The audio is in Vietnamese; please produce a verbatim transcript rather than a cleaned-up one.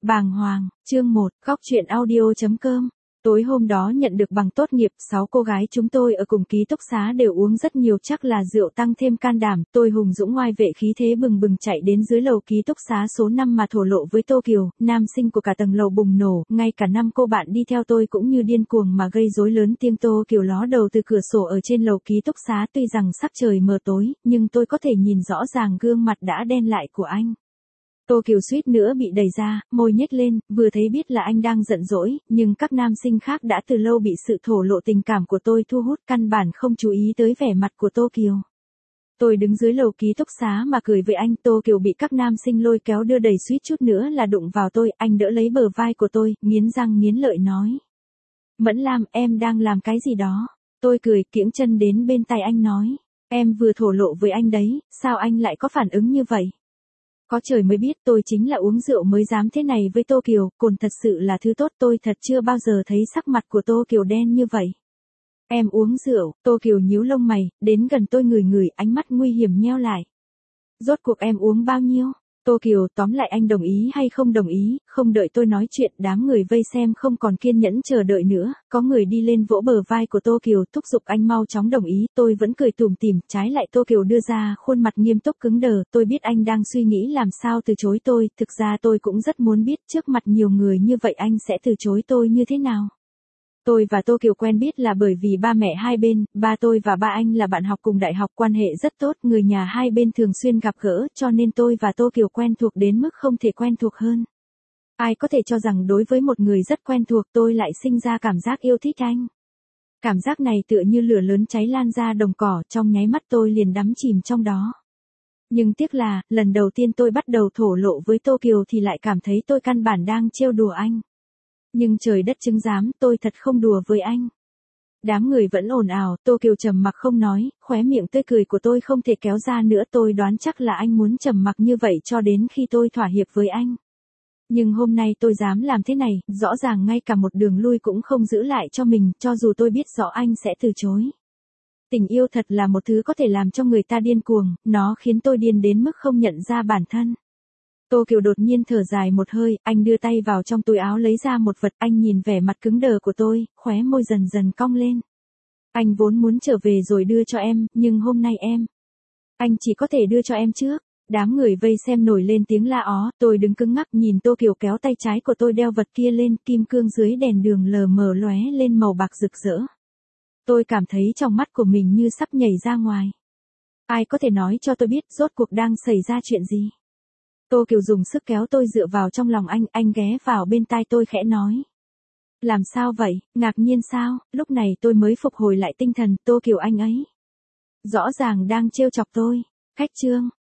Bàng hoàng, chương một, góc truyện audio.com. Tối hôm đó nhận được bằng tốt nghiệp, sáu cô gái chúng tôi ở cùng ký túc xá đều uống rất nhiều, chắc là rượu tăng thêm can đảm, tôi hùng dũng ngoai vệ khí thế bừng bừng chạy đến dưới lầu ký túc xá số năm mà thổ lộ với Tô Kiều, nam sinh của cả tầng lầu bùng nổ, ngay cả năm cô bạn đi theo tôi cũng như điên cuồng mà gây rối lớn tiếng. Tô Kiều ló đầu từ cửa sổ ở trên lầu ký túc xá, tuy rằng sắc trời mờ tối, nhưng tôi có thể nhìn rõ ràng gương mặt đã đen lại của anh. Tô Kiều suýt nữa bị đẩy ra, môi nhếch lên, vừa thấy biết là anh đang giận dỗi, nhưng các nam sinh khác đã từ lâu bị sự thổ lộ tình cảm của tôi thu hút, căn bản không chú ý tới vẻ mặt của Tô Kiều. Tôi đứng dưới lầu ký túc xá mà cười với anh. Tô Kiều bị các nam sinh lôi kéo đưa đẩy, suýt chút nữa là đụng vào tôi, anh đỡ lấy bờ vai của tôi, nghiến răng nghiến lợi nói. Mẫn Lam, em đang làm cái gì đó? Tôi cười, kiễng chân đến bên tai anh nói. Em vừa thổ lộ với anh đấy, sao anh lại có phản ứng như vậy? Có trời mới biết tôi chính là uống rượu mới dám thế này với Tô Kiều, cồn thật sự là thứ tốt, tôi thật chưa bao giờ thấy sắc mặt của Tô Kiều đen như vậy. Em uống rượu, Tô Kiều nhíu lông mày, đến gần tôi ngửi ngửi, ánh mắt nguy hiểm nheo lại. Rốt cuộc em uống bao nhiêu? Tô Kiều, tóm lại anh đồng ý hay không đồng ý? Không đợi tôi nói chuyện, đám người vây xem không còn kiên nhẫn chờ đợi nữa, có người đi lên vỗ bờ vai của Tô Kiều, thúc giục anh mau chóng đồng ý. Tôi vẫn cười tủm tỉm, trái lại Tô Kiều đưa ra khuôn mặt nghiêm túc cứng đờ. Tôi biết anh đang suy nghĩ làm sao từ chối tôi, thực ra tôi cũng rất muốn biết trước mặt nhiều người như vậy anh sẽ từ chối tôi như thế nào. Tôi và Tô Kiều quen biết là bởi vì ba mẹ hai bên, ba tôi và ba anh là bạn học cùng đại học, quan hệ rất tốt, người nhà hai bên thường xuyên gặp gỡ, cho nên tôi và Tô Kiều quen thuộc đến mức không thể quen thuộc hơn. Ai có thể cho rằng đối với một người rất quen thuộc tôi lại sinh ra cảm giác yêu thích anh. Cảm giác này tựa như lửa lớn cháy lan ra đồng cỏ, trong nháy mắt tôi liền đắm chìm trong đó. Nhưng tiếc là, lần đầu tiên tôi bắt đầu thổ lộ với Tô Kiều thì lại cảm thấy tôi căn bản đang trêu đùa anh. Nhưng trời đất chứng giám, tôi thật không đùa với anh. Đám người vẫn ồn ào, Tô Kiều trầm mặc không nói, khóe miệng tươi cười của tôi không thể kéo ra nữa. Tôi đoán chắc là anh muốn trầm mặc như vậy cho đến khi tôi thỏa hiệp với anh. Nhưng hôm nay tôi dám làm thế này, rõ ràng ngay cả một đường lui cũng không giữ lại cho mình, cho dù tôi biết rõ anh sẽ từ chối. Tình yêu thật là một thứ có thể làm cho người ta điên cuồng, nó khiến tôi điên đến mức không nhận ra bản thân. Tô Kiều đột nhiên thở dài một hơi, anh đưa tay vào trong túi áo lấy ra một vật, anh nhìn vẻ mặt cứng đờ của tôi, khóe môi dần dần cong lên. Anh vốn muốn trở về rồi đưa cho em, nhưng hôm nay em. Anh chỉ có thể đưa cho em trước. Đám người vây xem nổi lên tiếng la ó, tôi đứng cứng ngắc nhìn Tô Kiều kéo tay trái của tôi đeo vật kia lên, kim cương dưới đèn đường lờ mờ lóe lên màu bạc rực rỡ. Tôi cảm thấy trong mắt của mình như sắp nhảy ra ngoài. Ai có thể nói cho tôi biết rốt cuộc đang xảy ra chuyện gì? Tô Kiều dùng sức kéo tôi dựa vào trong lòng anh, anh ghé vào bên tai tôi khẽ nói. Làm sao vậy, ngạc nhiên sao? Lúc này tôi mới phục hồi lại tinh thần. Tô Kiều, anh ấy rõ ràng đang trêu chọc tôi. Khách trương,